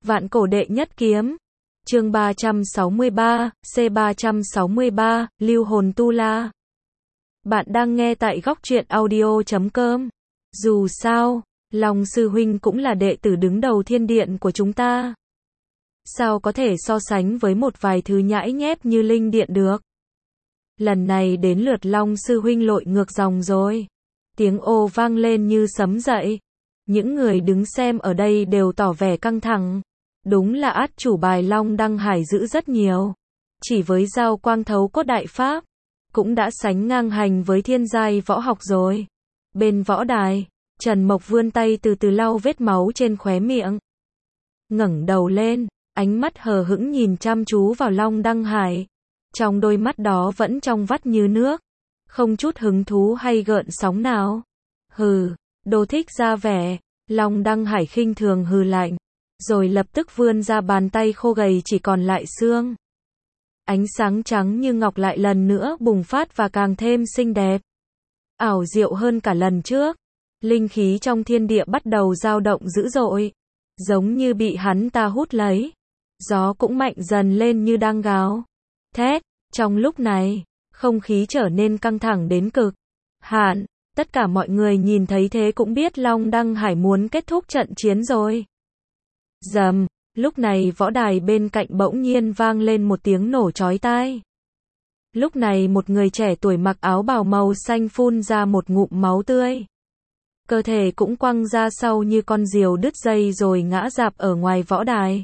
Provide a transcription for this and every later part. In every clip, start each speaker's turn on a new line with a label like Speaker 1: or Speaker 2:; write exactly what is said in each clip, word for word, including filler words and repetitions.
Speaker 1: Vạn cổ đệ nhất kiếm. Chương ba trăm sáu mươi ba, C ba trăm sáu mươi ba, Lưu hồn tu la. Bạn đang nghe tại góc truyện audio chấm com. Dù sao, Long sư huynh cũng là đệ tử đứng đầu thiên điện của chúng ta. Sao có thể so sánh với một vài thứ nhãi nhép như linh điện được? Lần này đến lượt Long sư huynh lội ngược dòng rồi. Tiếng ô vang lên như sấm dậy. Những người đứng xem ở đây đều tỏ vẻ căng thẳng. Đúng là át chủ bài Long Đăng Hải giữ rất nhiều. Chỉ với giao quang thấu cốt đại pháp, cũng đã sánh ngang hành với thiên giai võ học rồi. Bên võ đài, Trần Mộc vươn tay từ từ lau vết máu trên khóe miệng. Ngẩng đầu lên, ánh mắt hờ hững nhìn chăm chú vào Long Đăng Hải. Trong đôi mắt đó vẫn trong vắt như nước, không chút hứng thú hay gợn sóng nào. Hừ, đồ thích ra vẻ. Long Đăng Hải khinh thường hừ lạnh, rồi lập tức vươn ra bàn tay khô gầy chỉ còn lại xương. Ánh sáng trắng như ngọc lại lần nữa bùng phát và càng thêm xinh đẹp. Ảo diệu hơn cả lần trước. Linh khí trong thiên địa bắt đầu dao động dữ dội, giống như bị hắn ta hút lấy. Gió cũng mạnh dần lên như đang gào thét. Trong lúc này, không khí trở nên căng thẳng đến cực hạn. Tất cả mọi người nhìn thấy thế cũng biết Long Đăng Hải muốn kết thúc trận chiến rồi. Rầm, lúc này võ đài bên cạnh bỗng nhiên vang lên một tiếng nổ chói tai. Lúc này một người trẻ tuổi mặc áo bào màu xanh phun ra một ngụm máu tươi. Cơ thể cũng quăng ra sau như con diều đứt dây rồi ngã rạp ở ngoài võ đài.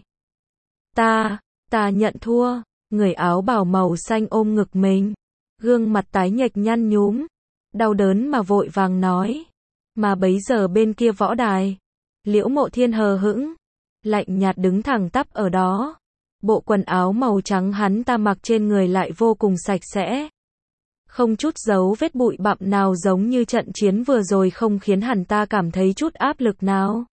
Speaker 1: Ta, ta nhận thua. Người áo bào màu xanh ôm ngực mình, gương mặt tái nhợt nhăn nhúm, đau đớn mà vội vàng nói. Mà bấy giờ bên kia võ đài, Liễu Mộ Thiên hờ hững, lạnh nhạt đứng thẳng tắp ở đó. Bộ quần áo màu trắng hắn ta mặc trên người lại vô cùng sạch sẽ. Không chút dấu vết bụi bặm nào, giống như trận chiến vừa rồi không khiến hắn ta cảm thấy chút áp lực nào.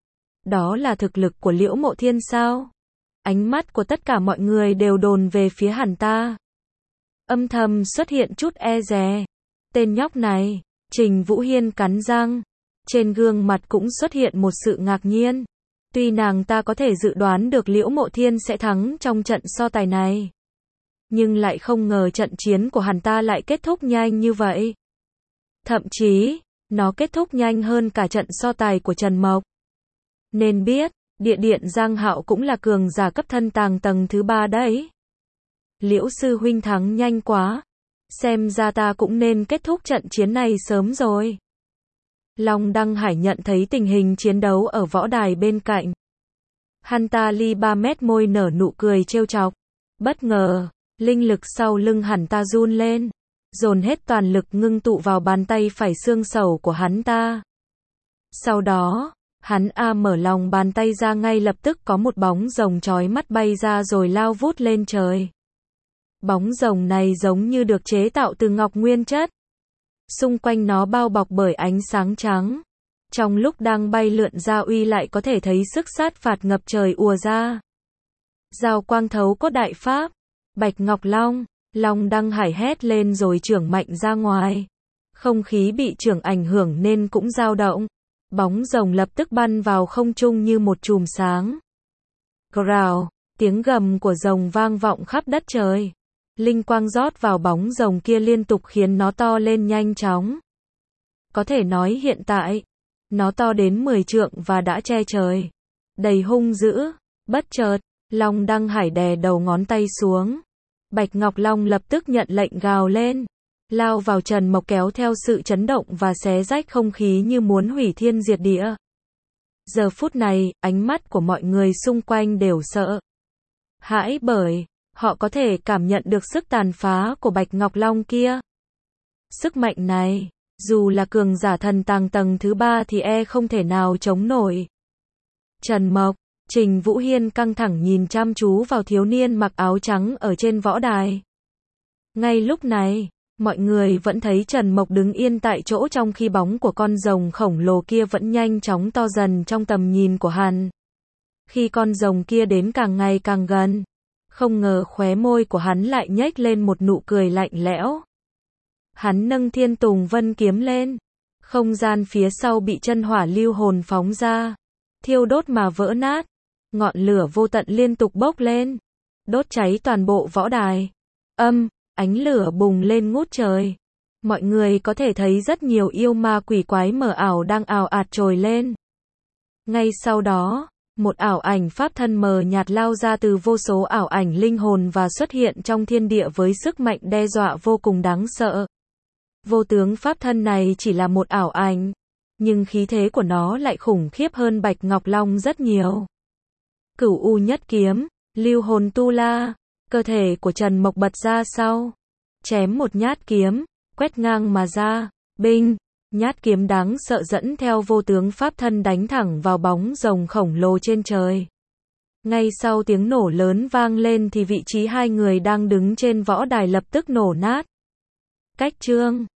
Speaker 1: Đó là thực lực của Liễu Mộ Thiên sao? Ánh mắt của tất cả mọi người đều đồn về phía hắn ta. Âm thầm xuất hiện chút e dè. Tên nhóc này, Trình Vũ Hiên cắn răng. Trên gương mặt cũng xuất hiện một sự ngạc nhiên. Tuy nàng ta có thể dự đoán được Liễu Mộ Thiên sẽ thắng trong trận so tài này, nhưng lại không ngờ trận chiến của hắn ta lại kết thúc nhanh như vậy. Thậm chí, nó kết thúc nhanh hơn cả trận so tài của Trần Mộc. Nên biết, địa điện Giang Hạo cũng là cường giả cấp thân tàng tầng thứ ba đấy. Liễu sư huynh thắng nhanh quá. Xem ra ta cũng nên kết thúc trận chiến này sớm rồi. Long Đăng Hải nhận thấy tình hình chiến đấu ở võ đài bên cạnh. Hắn ta ly ba mét môi nở nụ cười trêu chọc. Bất ngờ, linh lực sau lưng hắn ta run lên, dồn hết toàn lực ngưng tụ vào bàn tay phải xương sầu của hắn ta. Sau đó, hắn a mở lòng bàn tay ra, ngay lập tức có một bóng rồng chói mắt bay ra rồi lao vút lên trời. Bóng rồng này giống như được chế tạo từ ngọc nguyên chất. Xung quanh nó bao bọc bởi ánh sáng trắng. Trong lúc đang bay lượn ra uy lại có thể thấy sức sát phạt ngập trời ùa ra. Giao quang thấu cốt đại pháp. Bạch Ngọc Long. Long Đăng Hải hét lên rồi chưởng mạnh ra ngoài. Không khí bị chưởng ảnh hưởng nên cũng dao động. Bóng rồng lập tức bắn vào không trung như một chùm sáng. Growl, tiếng gầm của rồng vang vọng khắp đất trời. Linh quang rót vào bóng rồng kia liên tục khiến nó to lên nhanh chóng. Có thể nói hiện tại, nó to đến mười trượng và đã che trời. Đầy hung dữ. Bất chợt, Long Đăng Hải đè đầu ngón tay xuống. Bạch Ngọc Long lập tức nhận lệnh gào lên, lao vào Trần Mộc kéo theo sự chấn động và xé rách không khí như muốn hủy thiên diệt địa. Giờ phút này, ánh mắt của mọi người xung quanh đều sợ hãi, bởi họ có thể cảm nhận được sức tàn phá của Bạch Ngọc Long kia. Sức mạnh này, dù là cường giả thần tàng tầng thứ ba thì e không thể nào chống nổi. Trần Mộc, Trình Vũ Hiên căng thẳng nhìn chăm chú vào thiếu niên mặc áo trắng ở trên võ đài. Ngay lúc này, mọi người vẫn thấy Trần Mộc đứng yên tại chỗ trong khi bóng của con rồng khổng lồ kia vẫn nhanh chóng to dần trong tầm nhìn của hắn. Khi con rồng kia đến càng ngày càng gần, không ngờ khóe môi của hắn lại nhếch lên một nụ cười lạnh lẽo. Hắn nâng Thiên Tùng Vân kiếm lên. Không gian phía sau bị chân hỏa lưu hồn phóng ra, thiêu đốt mà vỡ nát. Ngọn lửa vô tận liên tục bốc lên, đốt cháy toàn bộ võ đài. Âm, ánh lửa bùng lên ngút trời. Mọi người có thể thấy rất nhiều yêu ma quỷ quái mờ ảo đang ào ạt trồi lên. Ngay sau đó, một ảo ảnh pháp thân mờ nhạt lao ra từ vô số ảo ảnh linh hồn và xuất hiện trong thiên địa với sức mạnh đe dọa vô cùng đáng sợ. Vô tướng pháp thân này chỉ là một ảo ảnh, nhưng khí thế của nó lại khủng khiếp hơn Bạch Ngọc Long rất nhiều. Cửu U nhất kiếm, lưu hồn tu la, cơ thể của Trần Mộc bật ra sau, chém một nhát kiếm, quét ngang mà ra, binh, nhát kiếm đáng sợ dẫn theo vô tướng pháp thân đánh thẳng vào bóng rồng khổng lồ trên trời. Ngay sau tiếng nổ lớn vang lên thì vị trí hai người đang đứng trên võ đài lập tức nổ nát. Cách chương